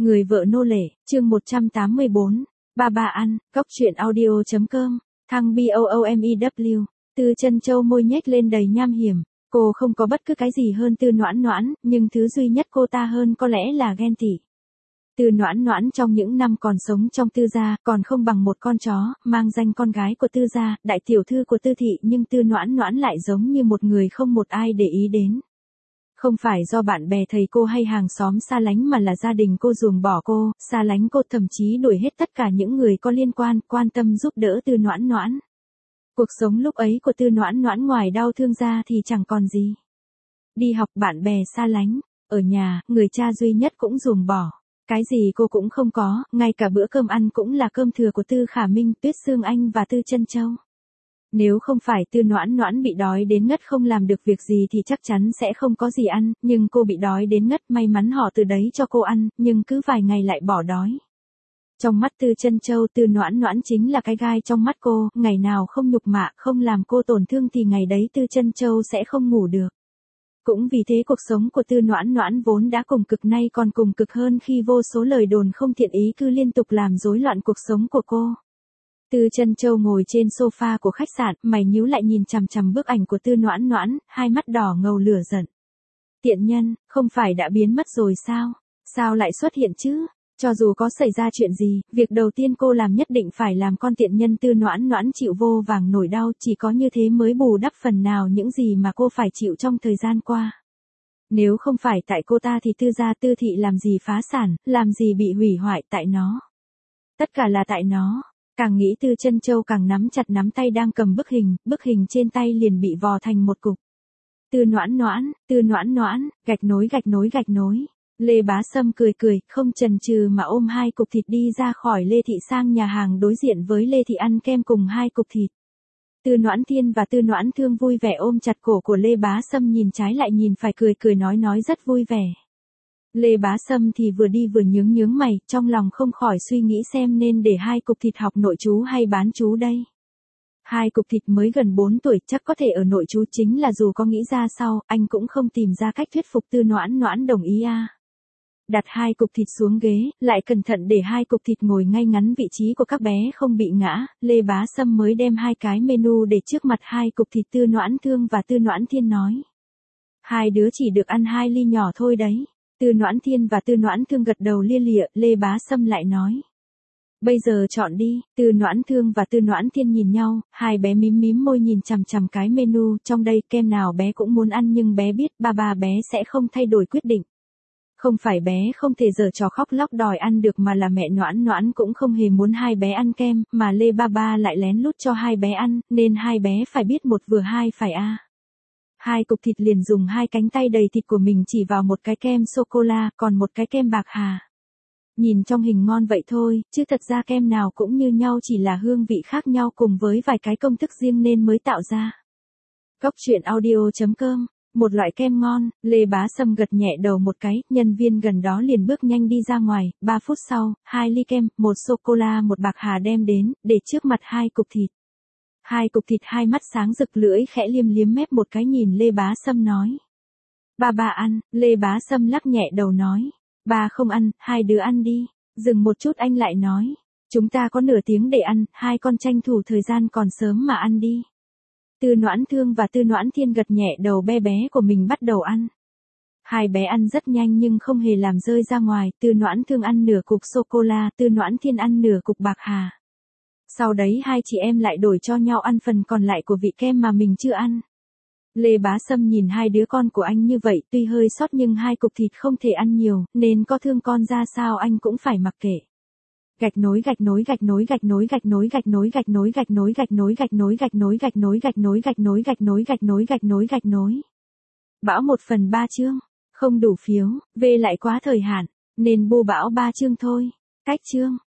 Người vợ nô lệ, chương 184. Ba ba ăn, cóc truyện audio.com, thăng BOOMEW. Tư Chân Châu môi nhếch lên đầy nham hiểm. Cô không có bất cứ cái gì hơn Tư Noãn Noãn, nhưng thứ duy nhất cô ta hơn có lẽ là ghen tị. Tư Noãn Noãn trong những năm còn sống trong Tư gia, còn không bằng một con chó, mang danh con gái của Tư gia, đại tiểu thư của Tư thị, nhưng Tư Noãn Noãn lại giống như một người không một ai để ý đến. Không phải do bạn bè thầy cô hay hàng xóm xa lánh mà là gia đình cô ruồng bỏ cô, xa lánh cô, thậm chí đuổi hết tất cả những người có liên quan, quan tâm giúp đỡ Tư Noãn Noãn. Cuộc sống lúc ấy của Tư Noãn Noãn ngoài đau thương ra thì chẳng còn gì. Đi học bạn bè xa lánh, ở nhà, người cha duy nhất cũng ruồng bỏ. Cái gì cô cũng không có, ngay cả bữa cơm ăn cũng là cơm thừa của Tư Khả Minh, Tuyết Sương Anh và Tư Chân Châu. Nếu không phải Tư Noãn Noãn bị đói đến ngất không làm được việc gì thì chắc chắn sẽ không có gì ăn, nhưng cô bị đói đến ngất, may mắn họ từ đấy cho cô ăn, nhưng cứ vài ngày lại bỏ đói. Trong mắt Tư Chân Châu, Tư Noãn Noãn chính là cái gai trong mắt cô, ngày nào không nhục mạ, không làm cô tổn thương thì ngày đấy Tư Chân Châu sẽ không ngủ được. Cũng vì thế cuộc sống của Tư Noãn Noãn vốn đã cùng cực nay còn cùng cực hơn khi vô số lời đồn không thiện ý cứ liên tục làm rối loạn cuộc sống của cô. Tư Chân Châu ngồi trên sofa của khách sạn, mày nhíu lại nhìn chằm chằm bức ảnh của Tư Noãn Noãn, hai mắt đỏ ngầu lửa giận. Tiện nhân, không phải đã biến mất rồi sao? Sao lại xuất hiện chứ? Cho dù có xảy ra chuyện gì, việc đầu tiên cô làm nhất định phải làm con tiện nhân Tư Noãn Noãn chịu vô vàng nổi đau, chỉ có như thế mới bù đắp phần nào những gì mà cô phải chịu trong thời gian qua. Nếu không phải tại cô ta thì Tư gia Tư thị làm gì phá sản, làm gì bị hủy hoại, tại nó. Tất cả là tại nó. Càng nghĩ Tư Chân Châu càng nắm chặt nắm tay đang cầm bức hình trên tay liền bị vò thành một cục. Tư Noãn Noãn, gạch nối. Lê Bá Sâm cười, không chần chừ mà ôm hai cục thịt đi ra khỏi Lê Thị sang nhà hàng đối diện với Lê Thị ăn kem cùng hai cục thịt. Tư Noãn Thiên và Tư Noãn Thương vui vẻ ôm chặt cổ của Lê Bá Sâm, nhìn trái lại nhìn phải, cười nói rất vui vẻ. Lê Bá Sâm thì vừa đi vừa nhướng mày, trong lòng không khỏi suy nghĩ xem nên để hai cục thịt học nội trú hay bán trú đây. Hai cục thịt mới gần 4 tuổi chắc có thể ở nội trú, chính là dù có nghĩ ra sau, anh cũng không tìm ra cách thuyết phục Tư Noãn Noãn đồng ý à. Đặt hai cục thịt xuống ghế, lại cẩn thận để hai cục thịt ngồi ngay ngắn vị trí của các bé không bị ngã, Lê Bá Sâm mới đem hai cái menu để trước mặt hai cục thịt Tư Noãn Thương và Tư Noãn Thiên nói. Hai đứa chỉ được ăn 2 ly nhỏ thôi đấy. Tư Noãn Thiên và Tư Noãn Thương gật đầu lia lịa, Lê Bá Sâm lại nói. Bây giờ chọn đi. Tư Noãn Thương và Tư Noãn Thiên nhìn nhau, hai bé mím môi nhìn chằm chằm cái menu, trong đây kem nào bé cũng muốn ăn nhưng bé biết ba bé sẽ không thay đổi quyết định. Không phải bé không thể giở trò khóc lóc đòi ăn được mà là mẹ Noãn Noãn cũng không hề muốn hai bé ăn kem, mà Lê ba lại lén lút cho hai bé ăn, nên hai bé phải biết một vừa hai phải a. Hai cục thịt liền dùng hai cánh tay đầy thịt của mình chỉ vào một cái kem sô-cô-la, còn một cái kem bạc hà. Nhìn trong hình ngon vậy thôi, chứ thật ra kem nào cũng như nhau, chỉ là hương vị khác nhau cùng với vài cái công thức riêng nên mới tạo ra. Cóc truyện audio.com, một loại kem ngon. Lê Bá Sâm gật nhẹ đầu một cái, nhân viên gần đó liền bước nhanh đi ra ngoài, 3 phút sau, 2 ly kem, 1 sô-cô-la, 1 bạc hà đem đến, để trước mặt hai cục thịt. Hai cục thịt hai mắt sáng rực, lưỡi khẽ liếm mép một cái nhìn Lê Bá Sâm nói. Ba ăn. Lê Bá Sâm lắc nhẹ đầu nói. Ba không ăn, hai đứa ăn đi. Dừng một chút anh lại nói. Chúng ta có nửa tiếng để ăn, hai con tranh thủ thời gian còn sớm mà ăn đi. Tư Noãn Thương và Tư Noãn Thiên gật nhẹ đầu, bé của mình bắt đầu ăn. Hai bé ăn rất nhanh nhưng không hề làm rơi ra ngoài, Tư Noãn Thương ăn nửa cục sô-cô-la, Tư Noãn Thiên ăn nửa cục bạc hà. Sau đấy hai chị em lại đổi cho nhau ăn phần còn lại của vị kem mà mình chưa ăn. Lê Bá Sâm nhìn hai đứa con của anh như vậy, tuy hơi sót nhưng hai cục thịt không thể ăn nhiều, nên có thương con ra sao anh cũng phải mặc kệ. Gạch nối. Bão 1/3 chương, không đủ phiếu, về lại quá thời hạn, nên bô bão 3 chương thôi. Cách chương.